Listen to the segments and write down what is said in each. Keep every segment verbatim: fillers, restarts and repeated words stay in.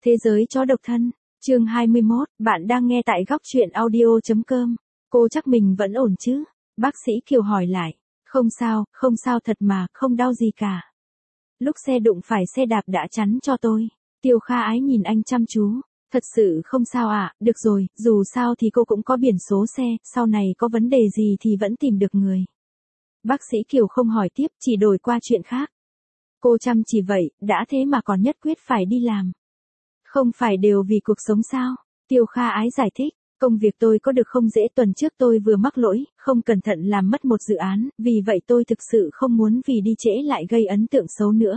Thế giới chó độc thân, chương hai mươi mốt, bạn đang nghe tại góc truyện audio.com. Cô chắc mình vẫn ổn chứ? Bác sĩ Kiều hỏi lại. Không sao, không sao thật mà, không đau gì cả. Lúc xe đụng phải xe đạp đã chắn cho tôi. Tiêu Kha Ái nhìn anh chăm chú. Thật sự không sao ạ, à, được rồi, dù sao thì cô cũng có biển số xe, sau này có vấn đề gì thì vẫn tìm được người. Bác sĩ Kiều không hỏi tiếp, chỉ đổi qua chuyện khác. Cô chăm chỉ vậy, đã thế mà còn nhất quyết phải đi làm. Không phải đều vì cuộc sống sao? Tiêu Kha Ái giải thích, công việc tôi có được không dễ, tuần trước tôi vừa mắc lỗi, không cẩn thận làm mất một dự án, vì vậy tôi thực sự không muốn vì đi trễ lại gây ấn tượng xấu nữa.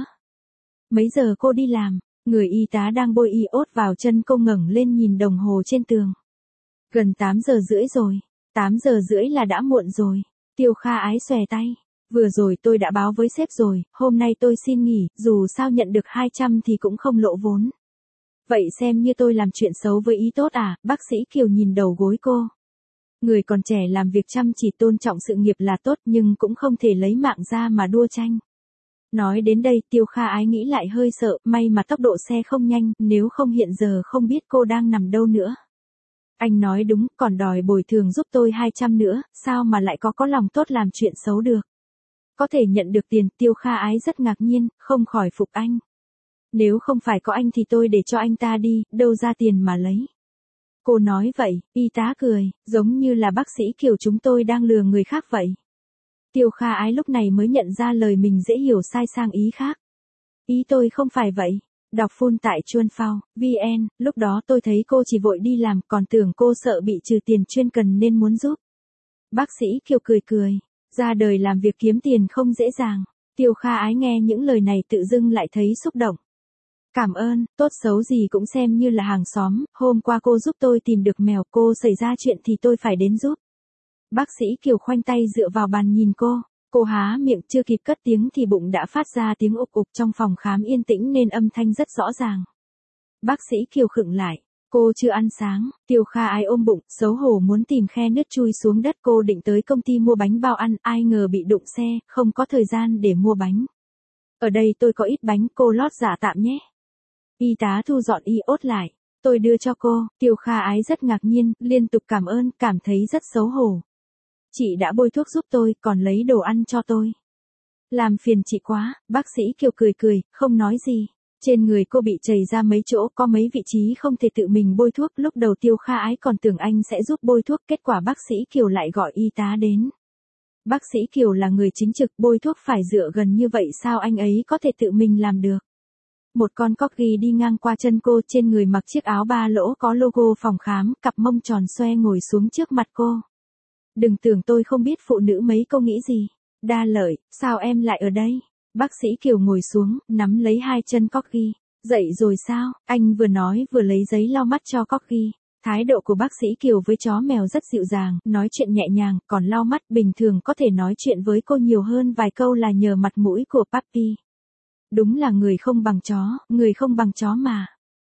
Mấy giờ cô đi làm? Người y tá đang bôi iốt vào chân cô ngẩng lên nhìn đồng hồ trên tường. Gần tám giờ rưỡi rồi. tám giờ rưỡi là đã muộn rồi. Tiêu Kha Ái xòe tay. Vừa rồi tôi đã báo với sếp rồi, hôm nay tôi xin nghỉ, dù sao nhận được hai trăm thì cũng không lỗ vốn. Vậy xem như tôi làm chuyện xấu với ý tốt à? Bác sĩ Kiều nhìn đầu gối cô. Người còn trẻ làm việc chăm chỉ tôn trọng sự nghiệp là tốt, nhưng cũng không thể lấy mạng ra mà đua tranh. Nói đến đây Tiêu Kha Ái nghĩ lại hơi sợ, may mà tốc độ xe không nhanh, nếu không hiện giờ không biết cô đang nằm đâu nữa. Anh nói đúng, còn đòi bồi thường giúp tôi hai trăm nữa, sao mà lại có có lòng tốt làm chuyện xấu được. Có thể nhận được tiền, Tiêu Kha Ái rất ngạc nhiên, không khỏi phục anh. Nếu không phải có anh thì tôi để cho anh ta đi, đâu ra tiền mà lấy. Cô nói vậy, y tá cười, giống như là bác sĩ Kiều chúng tôi đang lừa người khác vậy. Tiêu Kha Ái lúc này mới nhận ra lời mình dễ hiểu sai sang ý khác. Ý tôi không phải vậy. Đọc full tại chuan phao chấm vn, lúc đó tôi thấy cô chỉ vội đi làm, còn tưởng cô sợ bị trừ tiền chuyên cần nên muốn giúp. Bác sĩ Kiều cười cười, ra đời làm việc kiếm tiền không dễ dàng. Tiêu Kha Ái nghe những lời này tự dưng lại thấy xúc động. Cảm ơn, tốt xấu gì cũng xem như là hàng xóm, hôm qua cô giúp tôi tìm được mèo, cô xảy ra chuyện thì tôi phải đến giúp. Bác sĩ Kiều khoanh tay dựa vào bàn nhìn cô, cô há miệng chưa kịp cất tiếng thì bụng đã phát ra tiếng ục ục, trong phòng khám yên tĩnh nên âm thanh rất rõ ràng. Bác sĩ Kiều khựng lại, cô chưa ăn sáng, Tiêu Kha Ái ôm bụng, xấu hổ muốn tìm khe nứt chui xuống đất. Cô định tới công ty mua bánh bao ăn, ai ngờ bị đụng xe, không có thời gian để mua bánh. Ở đây tôi có ít bánh, cô lót dạ tạm nhé. Y tá thu dọn iốt lại, tôi đưa cho cô. Tiêu Kha Ái rất ngạc nhiên, liên tục cảm ơn, cảm thấy rất xấu hổ. Chị đã bôi thuốc giúp tôi, còn lấy đồ ăn cho tôi. Làm phiền chị quá, bác sĩ Kiều cười cười, không nói gì. Trên người cô bị chảy ra mấy chỗ, có mấy vị trí không thể tự mình bôi thuốc. Lúc đầu Tiêu Kha Ái còn tưởng anh sẽ giúp bôi thuốc, kết quả bác sĩ Kiều lại gọi y tá đến. Bác sĩ Kiều là người chính trực, bôi thuốc phải dựa gần như vậy sao anh ấy có thể tự mình làm được. Một con corgi đi ngang qua chân cô, trên người mặc chiếc áo ba lỗ có logo phòng khám, cặp mông tròn xoe ngồi xuống trước mặt cô. Đừng tưởng tôi không biết phụ nữ mấy câu nghĩ gì. Đa lợi, sao em lại ở đây? Bác sĩ Kiều ngồi xuống, nắm lấy hai chân corgi. Dậy rồi sao? Anh vừa nói vừa lấy giấy lau mắt cho corgi. Thái độ của bác sĩ Kiều với chó mèo rất dịu dàng, nói chuyện nhẹ nhàng, còn lau mắt bình thường có thể nói chuyện với cô nhiều hơn vài câu là nhờ mặt mũi của Papi. Đúng là người không bằng chó, người không bằng chó mà.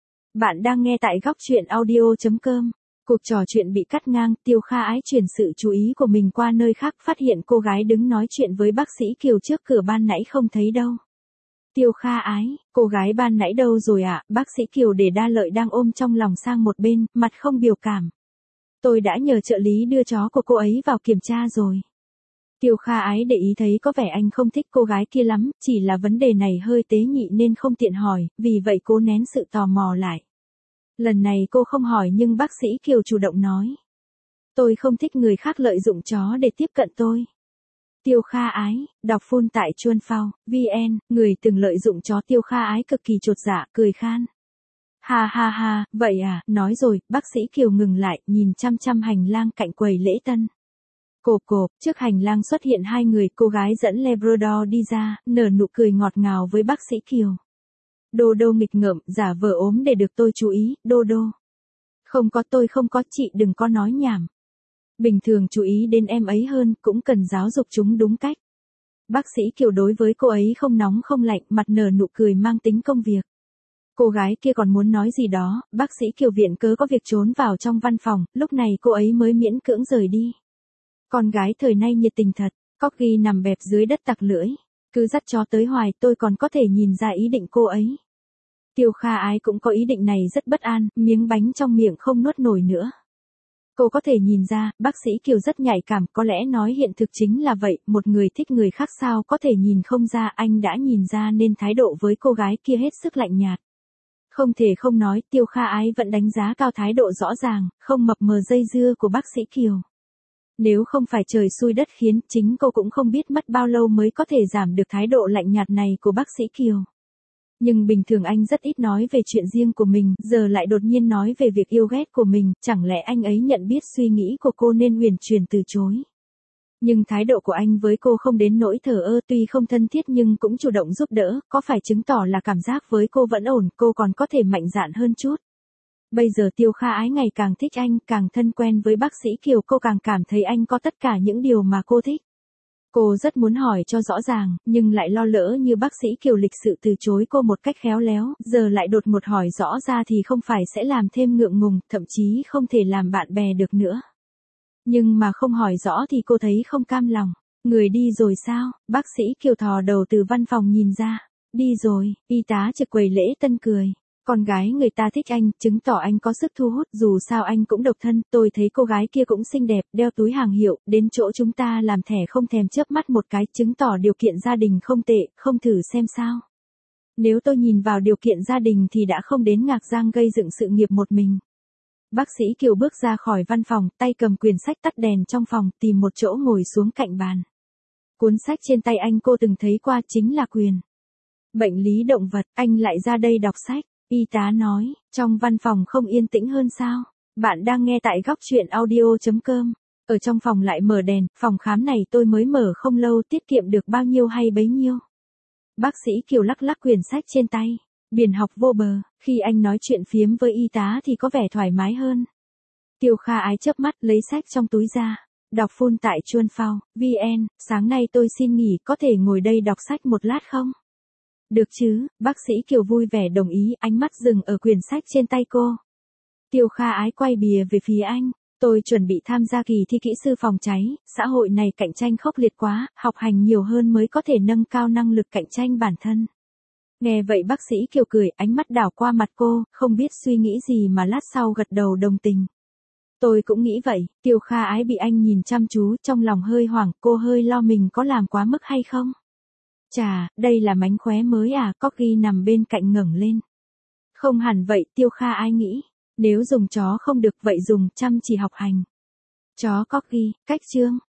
Bạn đang nghe tại góc truyện audio.com. Cuộc trò chuyện bị cắt ngang, Tiêu Kha Ái chuyển sự chú ý của mình qua nơi khác, phát hiện cô gái đứng nói chuyện với bác sĩ Kiều trước cửa ban nãy không thấy đâu. Tiêu Kha Ái, cô gái ban nãy đâu rồi ạ? À? Bác sĩ Kiều để Đa Lợi đang ôm trong lòng sang một bên, mặt không biểu cảm. Tôi đã nhờ trợ lý đưa chó của cô ấy vào kiểm tra rồi. Tiêu Kha Ái để ý thấy có vẻ anh không thích cô gái kia lắm, chỉ là vấn đề này hơi tế nhị nên không tiện hỏi, vì vậy cô nén sự tò mò lại. Lần này cô không hỏi nhưng bác sĩ Kiều chủ động nói. Tôi không thích người khác lợi dụng chó để tiếp cận tôi. Tiêu Kha Ái, đọc full tại chuan phao chấm vn, người từng lợi dụng chó. Tiêu Kha Ái cực kỳ chột dạ, cười khan. Ha ha ha, vậy à, nói rồi, bác sĩ Kiều ngừng lại, nhìn chăm chăm hành lang cạnh quầy lễ tân. Cộp cộp, trước hành lang xuất hiện hai người, cô gái dẫn Labrador đi ra, nở nụ cười ngọt ngào với bác sĩ Kiều. Đô đô nghịch ngợm, giả vờ ốm để được tôi chú ý, đô đô. Không có, tôi không có, chị đừng có nói nhảm. Bình thường chú ý đến em ấy hơn, cũng cần giáo dục chúng đúng cách. Bác sĩ Kiều đối với cô ấy không nóng không lạnh, mặt nở nụ cười mang tính công việc. Cô gái kia còn muốn nói gì đó, bác sĩ Kiều viện cớ có việc trốn vào trong văn phòng, lúc này cô ấy mới miễn cưỡng rời đi. Con gái thời nay nhiệt tình thật, corgi nằm bẹp dưới đất tặc lưỡi. Cứ dắt chó tới hoài, tôi còn có thể nhìn ra ý định cô ấy. Tiêu Kha Ái cũng có ý định này rất bất an, miếng bánh trong miệng không nuốt nổi nữa. Cô có thể nhìn ra, bác sĩ Kiều rất nhạy cảm, có lẽ nói hiện thực chính là vậy, một người thích người khác sao có thể nhìn không ra, anh đã nhìn ra nên thái độ với cô gái kia hết sức lạnh nhạt. Không thể không nói, Tiêu Kha Ái vẫn đánh giá cao thái độ rõ ràng, không mập mờ dây dưa của bác sĩ Kiều. Nếu không phải trời xui đất khiến, chính cô cũng không biết mất bao lâu mới có thể giảm được thái độ lạnh nhạt này của bác sĩ Kiều. Nhưng bình thường anh rất ít nói về chuyện riêng của mình, giờ lại đột nhiên nói về việc yêu ghét của mình, chẳng lẽ anh ấy nhận biết suy nghĩ của cô nên huyền chuyển từ chối. Nhưng thái độ của anh với cô không đến nỗi thờ ơ, tuy không thân thiết nhưng cũng chủ động giúp đỡ, có phải chứng tỏ là cảm giác với cô vẫn ổn, cô còn có thể mạnh dạn hơn chút. Bây giờ Tiêu Kha Ái ngày càng thích anh, càng thân quen với bác sĩ Kiều, cô càng cảm thấy anh có tất cả những điều mà cô thích. Cô rất muốn hỏi cho rõ ràng, nhưng lại lo lỡ như bác sĩ Kiều lịch sự từ chối cô một cách khéo léo, giờ lại đột ngột hỏi rõ ra thì không phải sẽ làm thêm ngượng ngùng, thậm chí không thể làm bạn bè được nữa. Nhưng mà không hỏi rõ thì cô thấy không cam lòng. Người đi rồi sao? Bác sĩ Kiều thò đầu từ văn phòng nhìn ra. Đi rồi, y tá trực quầy lễ tân cười. Con gái người ta thích anh, chứng tỏ anh có sức thu hút, dù sao anh cũng độc thân, tôi thấy cô gái kia cũng xinh đẹp, đeo túi hàng hiệu, đến chỗ chúng ta làm thẻ không thèm chớp mắt một cái, chứng tỏ điều kiện gia đình không tệ, không thử xem sao. Nếu tôi nhìn vào điều kiện gia đình thì đã không đến Ngạc Giang gây dựng sự nghiệp một mình. Bác sĩ Kiều bước ra khỏi văn phòng, tay cầm quyển sách, tắt đèn trong phòng, tìm một chỗ ngồi xuống cạnh bàn. Cuốn sách trên tay anh cô từng thấy qua, chính là quyền bệnh lý động vật, anh lại ra đây đọc sách. Y tá nói, trong văn phòng không yên tĩnh hơn sao? Bạn đang nghe tại góc chuyện audio chấm com. Ở trong phòng lại mở đèn, phòng khám này tôi mới mở không lâu, tiết kiệm được bao nhiêu hay bấy nhiêu. Bác sĩ Kiều lắc lắc quyển sách trên tay. Biển học vô bờ, khi anh nói chuyện phiếm với y tá thì có vẻ thoải mái hơn. Tiêu Kha Ái chớp mắt lấy sách trong túi ra. Đọc full tại Chuan Phao, vê en, sáng nay tôi xin nghỉ, có thể ngồi đây đọc sách một lát không? Được chứ, bác sĩ Kiều vui vẻ đồng ý, ánh mắt dừng ở quyển sách trên tay cô. Tiêu Kha Ái quay bìa về phía anh. Tôi chuẩn bị tham gia kỳ thi kỹ sư phòng cháy, xã hội này cạnh tranh khốc liệt quá, học hành nhiều hơn mới có thể nâng cao năng lực cạnh tranh bản thân. Nghe vậy bác sĩ Kiều cười, ánh mắt đảo qua mặt cô, không biết suy nghĩ gì mà lát sau gật đầu đồng tình. Tôi cũng nghĩ vậy. Tiêu Kha Ái bị anh nhìn chăm chú, trong lòng hơi hoảng, cô hơi lo mình có làm quá mức hay không. Chà, đây là mánh khóe mới à? Corgi nằm bên cạnh ngẩng lên. Không hẳn vậy, Tiêu Kha Ái nghĩ. Nếu dùng chó không được vậy dùng chăm chỉ học hành. Chó Corgi, cách chương.